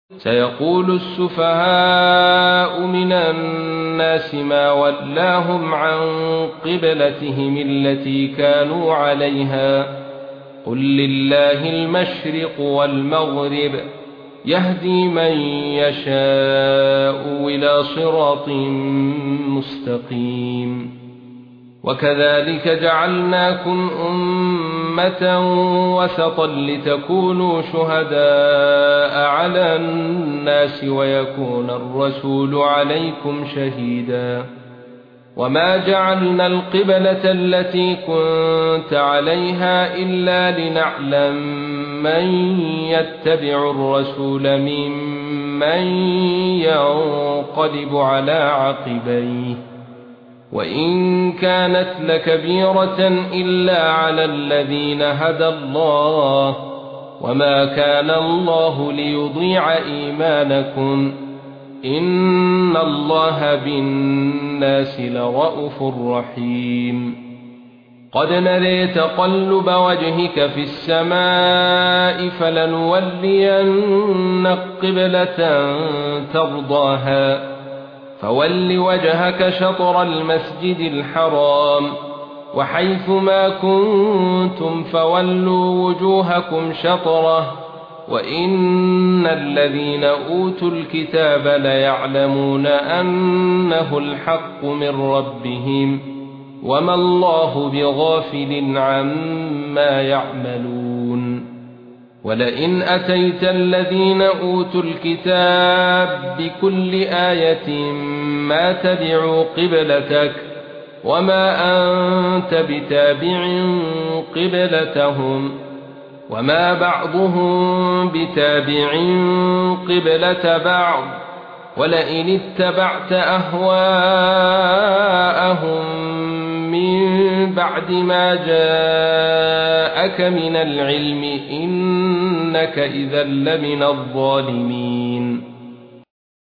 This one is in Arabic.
سيقول السفهاء من الناس ما ولاهم عن قبلتهم التي كانوا عليها قل لله المشرق والمغرب يهدي من يشاء إلى صراط مستقيم وكذلك جعلناكم أمة وسطا لتكونوا شهداء على الناس ويكون الرسول عليكم شهيدا وما جعلنا القبلة التي كنت عليها إلا لنعلم من يتبع الرسول ممن ينقلب على عقبيه وإن كانت لكبيرة إلا على الذين هدى الله وما كان الله ليضيع إيمانكم إن الله بالناس لرءوف رحيم قد نري تقلب وجهك في السماء فلنولينك قبلة ترضاها فول وجهك شطر المسجد الحرام وحيث ما كنتم فولوا وجوهكم شطره وإن الذين أوتوا الكتاب ليعلمون أنه الحق من ربهم وما الله بغافل عما يعملون ولئن أتيت الذين أوتوا الكتاب بكل آية ما تبعوا قبلتك وما أنت بتابع قبلتهم وما بعضهم بتابع قبلة بعض ولئن اتبعت أهواءهم من بعد ما جاءك من العلم إنك إذا لمن الظالمين